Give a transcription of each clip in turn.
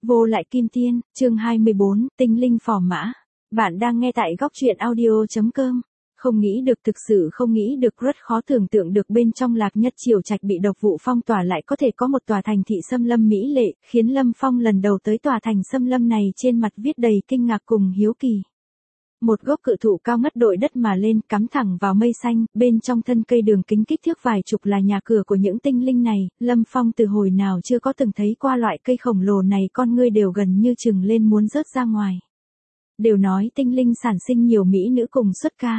Vô lại kim tiên, chương 24, tinh linh phò mã. Bạn đang nghe tại góc truyện audio.com. Không nghĩ được, thực sự không nghĩ được, rất khó tưởng tượng được bên trong Lạc Nhất Triều Trạch bị độc vụ phong tỏa lại có thể có một tòa thành thị xâm lâm mỹ lệ, khiến Lâm Phong lần đầu tới tòa thành xâm lâm này trên mặt viết đầy kinh ngạc cùng hiếu kỳ. Một gốc cự thụ cao ngất đội đất mà lên, cắm thẳng vào mây xanh, bên trong thân cây đường kính kích thước vài chục là nhà cửa của những tinh linh này. Lâm Phong từ hồi nào chưa có từng thấy qua loại cây khổng lồ này, con ngươi đều gần như trừng lên muốn rớt ra ngoài. Đều nói tinh linh sản sinh nhiều mỹ nữ cùng xuất ca.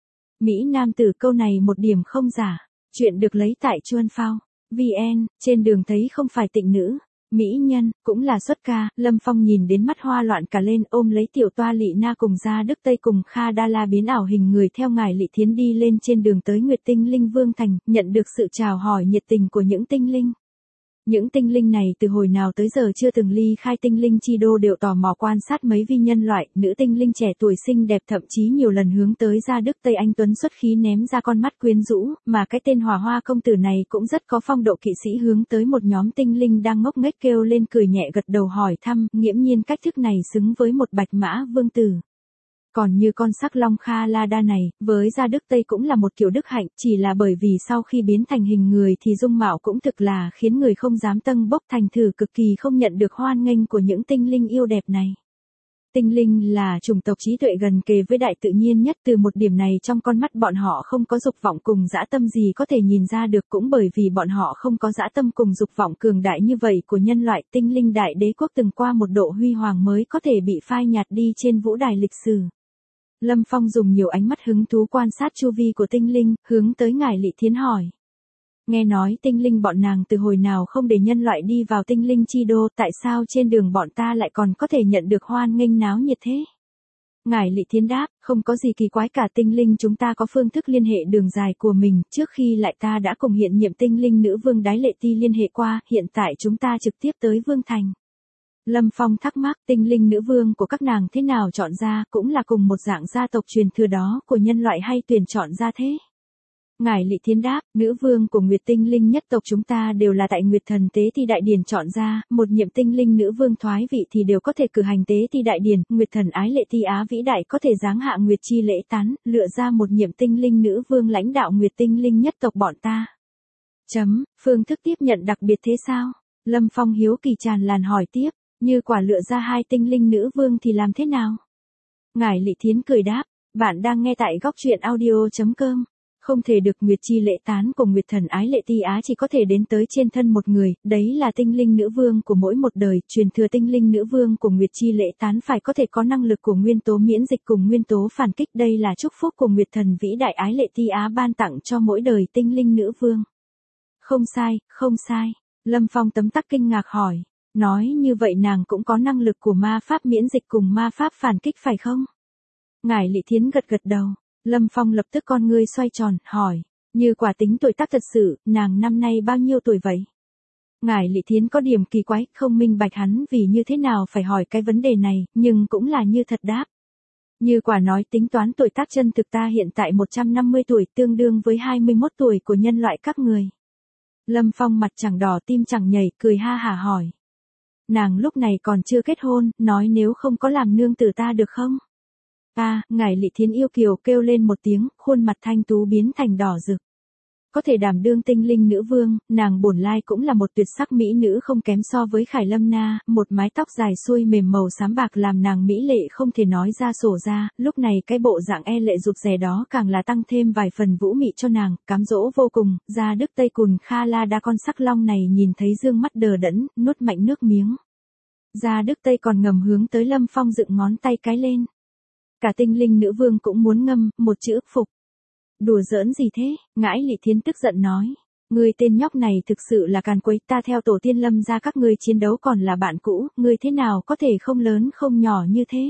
Mỹ nam tử, câu này một điểm không giả. Chuyện được lấy tại Chuan Phao VN, trên đường thấy không phải tịnh nữ, mỹ nhân, cũng là xuất ca. Lâm Phong nhìn đến mắt hoa loạn cả lên, ôm lấy tiểu toa Lị Na cùng Gia Đức Tây cùng Kha Đa La biến ảo hình người theo ngài Lị Thiến đi lên trên đường tới Nguyệt Tinh Linh Vương Thành, nhận được sự chào hỏi nhiệt tình của những tinh linh. Những tinh linh này từ hồi nào tới giờ chưa từng ly khai tinh linh chi đô đều tò mò quan sát mấy vi nhân loại, nữ tinh linh trẻ tuổi xinh đẹp, thậm chí nhiều lần hướng tới Gia Đức Tây anh tuấn xuất khí ném ra con mắt quyến rũ, mà cái tên Hòa Hoa công tử này cũng rất có phong độ kỵ sĩ, hướng tới một nhóm tinh linh đang ngốc nghếch kêu lên cười nhẹ gật đầu hỏi thăm, nghiễm nhiên cách thức này xứng với một bạch mã vương tử. Còn như con sắc long Kha La Đa này, với Gia Đức Tây cũng là một kiểu đức hạnh, chỉ là bởi vì sau khi biến thành hình người thì dung mạo cũng thực là khiến người không dám tâng bốc, thành thử cực kỳ không nhận được hoan nghênh của những tinh linh yêu đẹp này. Tinh linh là chủng tộc trí tuệ gần kề với đại tự nhiên nhất, từ một điểm này trong con mắt bọn họ không có dục vọng cùng dã tâm gì có thể nhìn ra được, cũng bởi vì bọn họ không có dã tâm cùng dục vọng cường đại như vậy của nhân loại. Tinh linh đại đế quốc từng qua một độ huy hoàng mới có thể bị phai nhạt đi trên vũ đài lịch sử. Lâm Phong dùng nhiều ánh mắt hứng thú quan sát chu vi của tinh linh, hướng tới ngài Lị Thiến hỏi. Nghe nói tinh linh bọn nàng từ hồi nào không để nhân loại đi vào tinh linh chi đô, tại sao trên đường bọn ta lại còn có thể nhận được hoan nghênh náo nhiệt thế? Ngài Lị Thiến đáp, không có gì kỳ quái cả, tinh linh chúng ta có phương thức liên hệ đường dài của mình, trước khi lại ta đã cùng hiện nhiệm tinh linh nữ vương Đái Lệ Ti liên hệ qua, hiện tại chúng ta trực tiếp tới Vương Thành. Lâm Phong thắc mắc, tinh linh nữ vương của các nàng thế nào chọn ra, cũng là cùng một dạng gia tộc truyền thừa đó của nhân loại hay tuyển chọn ra thế? Ngài Lị Thiến đáp, nữ vương của Nguyệt Tinh Linh nhất tộc chúng ta đều là tại Nguyệt Thần Tế Thi Đại Điển chọn ra, một nhiệm tinh linh nữ vương thoái vị thì đều có thể cử hành tế thi đại điển, Nguyệt Thần Ái Lệ Ti Á vĩ đại có thể giáng hạ Nguyệt chi lễ tán, lựa ra một nhiệm tinh linh nữ vương lãnh đạo Nguyệt Tinh Linh nhất tộc bọn ta. Phương thức tiếp nhận đặc biệt thế sao? Lâm Phong hiếu kỳ tràn lan hỏi tiếp. Như quả lựa ra hai tinh linh nữ vương thì làm thế nào? Ngài Lị Thiến cười đáp, bạn đang nghe tại góc truyện audio.com. Không thể được, Nguyệt chi lễ tán của Nguyệt Thần Ái Lệ Ti Á chỉ có thể đến tới trên thân một người, đấy là tinh linh nữ vương của mỗi một đời, truyền thừa tinh linh nữ vương của Nguyệt chi lễ tán phải có thể có năng lực của nguyên tố miễn dịch cùng nguyên tố phản kích, đây là chúc phúc của Nguyệt Thần vĩ đại Ái Lệ Ti Á ban tặng cho mỗi đời tinh linh nữ vương. Không sai, không sai. Lâm Phong tấm tắc kinh ngạc hỏi. Nói như vậy nàng cũng có năng lực của ma pháp miễn dịch cùng ma pháp phản kích phải không? Ngài Lị Thiến gật gật đầu. Lâm Phong lập tức con ngươi xoay tròn, hỏi. Như quả tính tuổi tác thật sự, nàng năm nay bao nhiêu tuổi vậy? Ngài Lị Thiến có điểm kỳ quái, không minh bạch hắn vì như thế nào phải hỏi cái vấn đề này, nhưng cũng là như thật đáp. Như quả nói tính toán tuổi tác chân thực ta hiện tại 150 tuổi, tương đương với 21 tuổi của nhân loại các người. Lâm Phong mặt chẳng đỏ tim chẳng nhảy, cười ha hả hỏi. Nàng lúc này còn chưa kết hôn, nói nếu không có làm nương tử ta được không? Ngài Lị Thiến yêu kiều kêu lên một tiếng, khuôn mặt thanh tú biến thành đỏ rực. Có thể đảm đương tinh linh nữ vương, nàng bổn lai cũng là một tuyệt sắc mỹ nữ không kém so với Khải Lâm Na, một mái tóc dài xuôi mềm màu xám bạc làm nàng mỹ lệ không thể nói ra sổ ra, lúc này cái bộ dạng e lệ rụt rè đó càng là tăng thêm vài phần vũ mị cho nàng, cám dỗ vô cùng. Gia Đức Tây cùn Kha La Đa con sắc long này nhìn thấy dương mắt đờ đẫn, nuốt mạnh nước miếng. Gia Đức Tây còn ngầm hướng tới Lâm Phong dựng ngón tay cái lên. Cả tinh linh nữ vương cũng muốn ngâm, một chữ phục. Đùa giỡn gì thế? Ngải Lị Thiến tức giận nói. Ngươi tên nhóc này thực sự là càn quấy, ta theo tổ tiên Lâm ra các ngươi chiến đấu còn là bạn cũ, ngươi thế nào có thể không lớn không nhỏ như thế?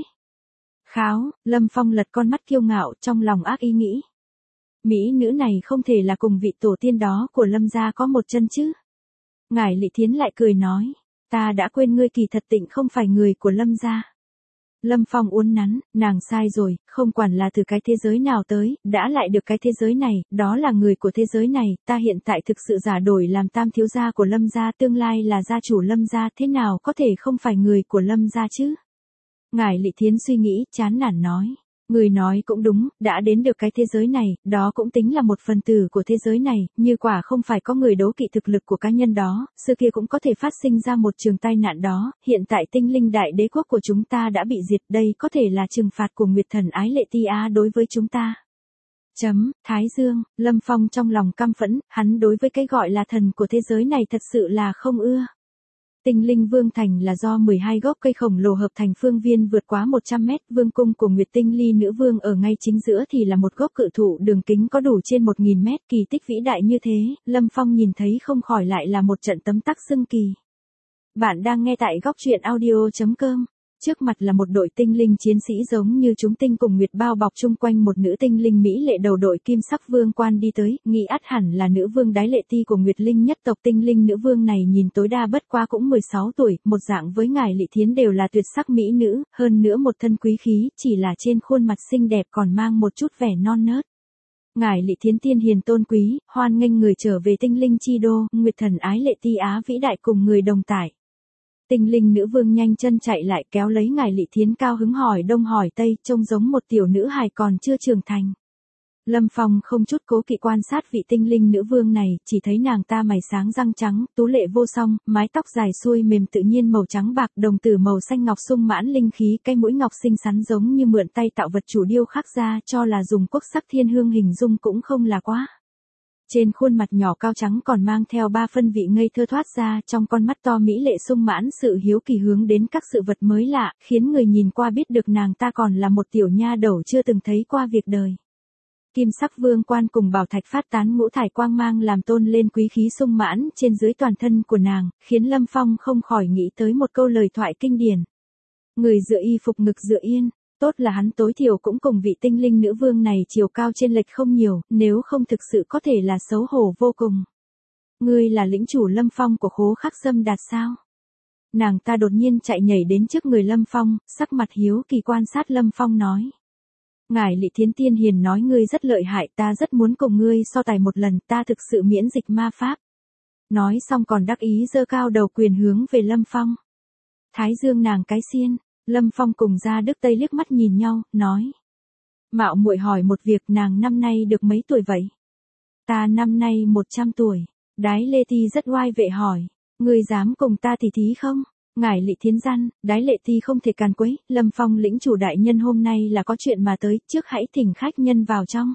Kháo, Lâm Phong lật con mắt kiêu ngạo, trong lòng ác ý nghĩ. Mỹ nữ này không thể là cùng vị tổ tiên đó của Lâm gia có một chân chứ? Ngải Lị Thiến lại cười nói. Ta đã quên ngươi kỳ thật tịnh không phải người của Lâm gia. Lâm Phong uốn nắn, nàng sai rồi, không quản là từ cái thế giới nào tới, đã lại được cái thế giới này, đó là người của thế giới này, ta hiện tại thực sự giả đổi làm tam thiếu gia của Lâm gia, tương lai là gia chủ Lâm gia, thế nào có thể không phải người của Lâm gia chứ? Ngải Lị Thiến suy nghĩ, chán nản nói. Người nói cũng đúng, đã đến được cái thế giới này, đó cũng tính là một phần tử của thế giới này, như quả không phải có người đố kỵ thực lực của cá nhân đó, xưa kia cũng có thể phát sinh ra một trường tai nạn đó, hiện tại tinh linh đại đế quốc của chúng ta đã bị diệt, đây có thể là trừng phạt của Nguyệt Thần Ái Lệ Ti Á đối với chúng ta. Thái Dương, Lâm Phong trong lòng căm phẫn, hắn đối với cái gọi là thần của thế giới này thật sự là không ưa. Tinh Linh Vương Thành là do 12 gốc cây khổng lồ hợp thành phương viên vượt quá 100 mét, vương cung của Nguyệt Tinh Ly Nữ Vương ở ngay chính giữa thì là một gốc cự thụ đường kính có đủ trên 1000 mét, kỳ tích vĩ đại như thế, Lâm Phong nhìn thấy không khỏi lại là một trận tấm tắc xưng kỳ. Bạn đang nghe tại góc truyện audio.com. Trước mặt là một đội tinh linh chiến sĩ giống như chúng tinh cùng nguyệt bao bọc chung quanh một nữ tinh linh mỹ lệ đầu đội kim sắc vương quan đi tới, nghĩ ắt hẳn là nữ vương Đái Lệ Ti của Nguyệt Linh nhất tộc. Tinh linh nữ vương này nhìn tối đa bất quá cũng 16 tuổi, một dạng với Ngải Lị Thiến đều là tuyệt sắc mỹ nữ, hơn nữa một thân quý khí, chỉ là trên khuôn mặt xinh đẹp còn mang một chút vẻ non nớt. Ngải Lị Thiến tiên hiền tôn quý, hoan nghênh người trở về tinh linh chi đô, Nguyệt Thần Ái Lệ Ti Á vĩ đại cùng người đồng tải. Tinh linh nữ vương nhanh chân chạy lại kéo lấy Ngải Lị Thiến cao hứng hỏi đông hỏi tây, trông giống một tiểu nữ hài còn chưa trưởng thành. Lâm Phong không chút cố kỵ quan sát vị tinh linh nữ vương này, chỉ thấy nàng ta mày sáng răng trắng, tú lệ vô song, mái tóc dài xuôi mềm tự nhiên màu trắng bạc, đồng tử màu xanh ngọc sung mãn linh khí, cái mũi ngọc xinh xắn giống như mượn tay tạo vật chủ điêu khắc ra, cho là dùng quốc sắc thiên hương hình dung cũng không là quá. Trên khuôn mặt nhỏ cao trắng còn mang theo 3 phân vị ngây thơ thoát ra, trong con mắt to mỹ lệ sung mãn sự hiếu kỳ hướng đến các sự vật mới lạ, khiến người nhìn qua biết được nàng ta còn là một tiểu nha đầu chưa từng thấy qua việc đời. Kim sắc vương quan cùng bảo thạch phát tán ngũ thải quang mang làm tôn lên quý khí sung mãn trên dưới toàn thân của nàng, khiến Lâm Phong không khỏi nghĩ tới một câu lời thoại kinh điển. Người dựa y phục ngực dựa yên. Tốt là hắn tối thiểu cũng cùng vị tinh linh nữ vương này chiều cao trên lệch không nhiều, nếu không thực sự có thể là xấu hổ vô cùng. Ngươi là lĩnh chủ Lâm Phong của Khố Khắc Sâm Đạt sao? Nàng ta đột nhiên chạy nhảy đến trước người Lâm Phong, sắc mặt hiếu kỳ quan sát Lâm Phong nói. Ngải Lị Thiến tiên hiền nói ngươi rất lợi hại, ta rất muốn cùng ngươi so tài một lần, ta thực sự miễn dịch ma pháp. Nói xong còn đắc ý giơ cao đầu quyền hướng về Lâm Phong. Thái Dương nàng cái xiên. Lâm Phong cùng Gia Đức Tây liếc mắt nhìn nhau, nói. Mạo muội hỏi một việc, nàng năm nay được mấy tuổi vậy? Ta năm nay 100 tuổi. Đái Lê Ti rất oai vệ hỏi. Ngươi dám cùng ta tỉ thí không? Ngải Lị Thiến răn, Đái Lệ Ti không thể càn quấy, Lâm Phong lĩnh chủ đại nhân hôm nay là có chuyện mà tới, trước hãy thỉnh khách nhân vào trong.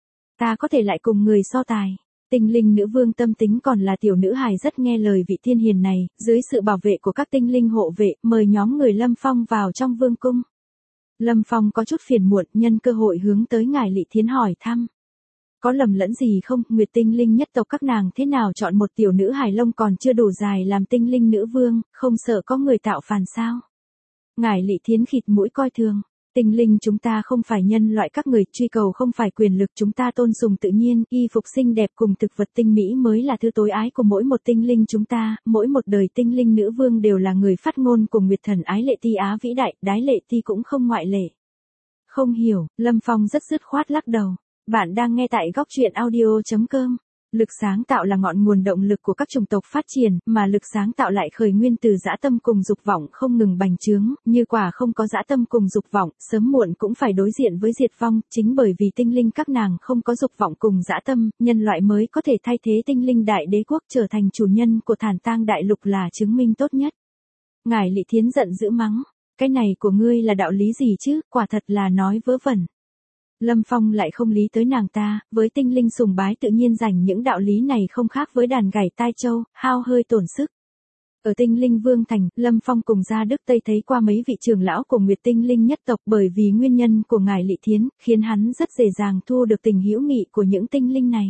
Ta có thể lại cùng người so tài. Tinh linh nữ vương tâm tính còn là tiểu nữ hài rất nghe lời vị thiên hiền này, dưới sự bảo vệ của các tinh linh hộ vệ, mời nhóm người Lâm Phong vào trong vương cung. Lâm Phong có chút phiền muộn, nhân cơ hội hướng tới Ngải Lị Thiến hỏi thăm. Có lầm lẫn gì không, Nguyệt tinh linh nhất tộc các nàng thế nào chọn một tiểu nữ hài lông còn chưa đủ dài làm tinh linh nữ vương, không sợ có người tạo phản sao? Ngải Lị Thiến khịt mũi coi thường. Tinh linh chúng ta không phải nhân loại, các người truy cầu không phải quyền lực, chúng ta tôn sùng tự nhiên, y phục xinh đẹp cùng thực vật tinh mỹ mới là thứ tối ái của mỗi một tinh linh chúng ta, mỗi một đời tinh linh nữ vương đều là người phát ngôn của Nguyệt Thần Ái Lệ Ti Á vĩ đại, Đái Lệ Ti cũng không ngoại lệ. Không hiểu, Lâm Phong rất dứt khoát lắc đầu. Bạn đang nghe tại góc truyện audio.com. Lực sáng tạo là ngọn nguồn động lực của các chủng tộc phát triển, mà lực sáng tạo lại khởi nguyên từ dã tâm cùng dục vọng không ngừng bành trướng, như quả không có dã tâm cùng dục vọng, sớm muộn cũng phải đối diện với diệt vong, chính bởi vì tinh linh các nàng không có dục vọng cùng dã tâm, nhân loại mới có thể thay thế tinh linh đại đế quốc trở thành chủ nhân của Thản Tang đại lục là chứng minh tốt nhất. Ngải Lị Thiến giận dữ mắng, cái này của ngươi là đạo lý gì chứ, quả thật là nói vớ vẩn. Lâm Phong lại không lý tới nàng ta, với tinh linh sùng bái tự nhiên dành những đạo lý này không khác với đàn gảy tai châu, hao hơi tổn sức. Ở tinh linh vương thành, Lâm Phong cùng Gia Đức Tây thấy qua mấy vị trưởng lão của Nguyệt tinh linh nhất tộc, bởi vì nguyên nhân của Ngải Lị Thiến, khiến hắn rất dễ dàng thu được tình hữu nghị của những tinh linh này.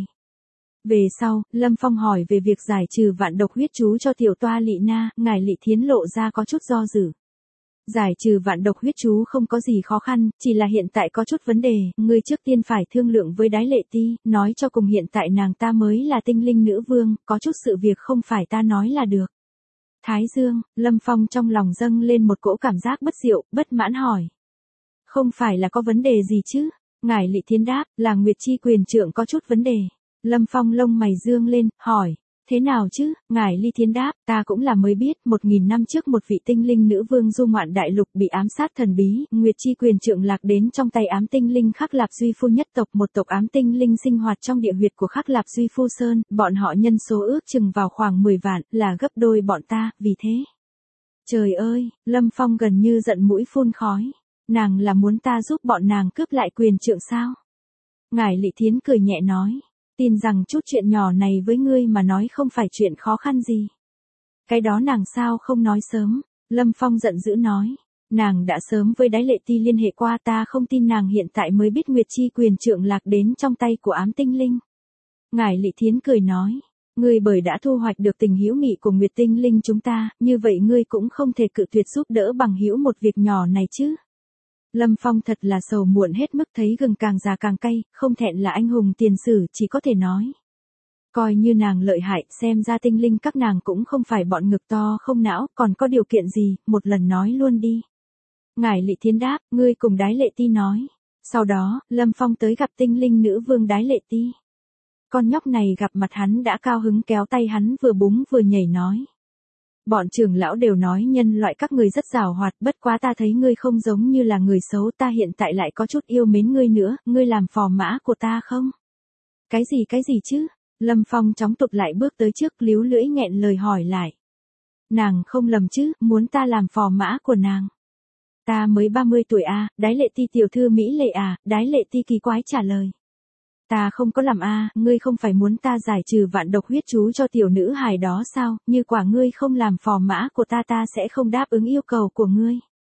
Về sau, Lâm Phong hỏi về việc giải trừ vạn độc huyết chú cho tiểu toa Lị Na, Ngải Lị Thiến lộ ra có chút do dự. Giải trừ vạn độc huyết chú không có gì khó khăn, chỉ là hiện tại có chút vấn đề, ngươi trước tiên phải thương lượng với Đái Lệ Ti, nói cho cùng hiện tại nàng ta mới là tinh linh nữ vương, có chút sự việc không phải ta nói là được. Thái Dương, Lâm Phong trong lòng dâng lên một cỗ cảm giác bất diệu, bất mãn hỏi. Không phải là có vấn đề gì chứ? Ngải Lị Thiến đáp, là Nguyệt Chi quyền trượng có chút vấn đề. Lâm Phong lông mày dương lên, hỏi. Thế nào chứ? Ngải Ly Thiến đáp, ta cũng là mới biết, 1000 năm trước một vị tinh linh nữ vương du ngoạn đại lục bị ám sát thần bí, Nguyệt Chi quyền trượng lạc đến trong tay ám tinh linh Khắc Lạp Duy Phu nhất tộc, một tộc ám tinh linh sinh hoạt trong địa huyệt của Khắc Lạp Duy Phu Sơn, bọn họ nhân số ước chừng vào khoảng 10 vạn, là gấp đôi bọn ta, vì thế. Trời ơi, Lâm Phong gần như giận mũi phun khói. Nàng là muốn ta giúp bọn nàng cướp lại quyền trượng sao? Ngải Lị Thiến cười nhẹ nói. Tin rằng chút chuyện nhỏ này với ngươi mà nói không phải chuyện khó khăn gì. Cái đó nàng sao không nói sớm? Lâm Phong giận dữ nói. Nàng đã sớm với Đái Lệ Ti liên hệ qua, ta không tin nàng hiện tại mới biết Nguyệt Chi quyền trượng lạc đến trong tay của ám tinh linh. Ngải Lị Thiến cười nói. Ngươi bởi đã thu hoạch được tình hữu nghị của Nguyệt tinh linh chúng ta, như vậy ngươi cũng không thể cự tuyệt giúp đỡ bằng hữu một việc nhỏ này chứ. Lâm Phong thật là sầu muộn hết mức, thấy gừng càng già càng cay, không thẹn là anh hùng tiền sử, chỉ có thể nói. Coi như nàng lợi hại, xem ra tinh linh các nàng cũng không phải bọn ngực to không não, còn có điều kiện gì, một lần nói luôn đi. Ngải Lị Thiến đáp, ngươi cùng Đái Lệ Ti nói. Sau đó, Lâm Phong tới gặp tinh linh nữ vương Đái Lệ Ti. Con nhóc này gặp mặt hắn đã cao hứng, kéo tay hắn vừa búng vừa nhảy nói. Bọn trưởng lão đều nói nhân loại các người rất giàu hoạt, bất quá ta thấy ngươi không giống như là người xấu, ta hiện tại lại có chút yêu mến ngươi nữa, ngươi làm phò mã của ta không? Cái gì chứ? Lâm Phong chóng tụt lại bước tới trước, líu lưỡi nghẹn lời hỏi lại. Nàng không lầm chứ, muốn ta làm phò mã của nàng? Ta mới 30 tuổi à, Đái Lệ Ti tiểu thư mỹ lệ à? Đái Lệ Ti kỳ quái trả lời. Ta không có làm à, ngươi không phải muốn ta giải trừ vạn độc huyết chú cho tiểu nữ hài đó sao, như quả ngươi không làm phò mã của ta, ta sẽ không đáp ứng yêu cầu của ngươi.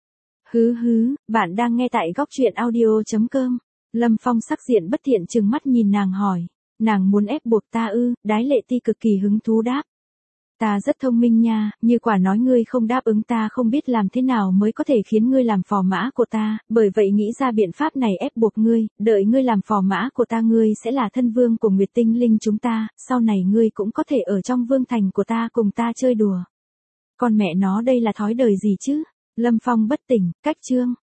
Hứ, bạn đang nghe tại góc truyện audio.com. Lâm Phong sắc diện bất thiện trừng mắt nhìn nàng hỏi, nàng muốn ép buộc ta ư? Đái Lệ Ti cực kỳ hứng thú đáp. Ta rất thông minh nha, như quả nói ngươi không đáp ứng ta không biết làm thế nào mới có thể khiến ngươi làm phò mã của ta, bởi vậy nghĩ ra biện pháp này ép buộc ngươi, đợi ngươi làm phò mã của ta ngươi sẽ là thân vương của Nguyệt tinh linh chúng ta, sau này ngươi cũng có thể ở trong vương thành của ta cùng ta chơi đùa. Con mẹ nó đây là thói đời gì chứ? Lâm Phong bất tỉnh, cách chương.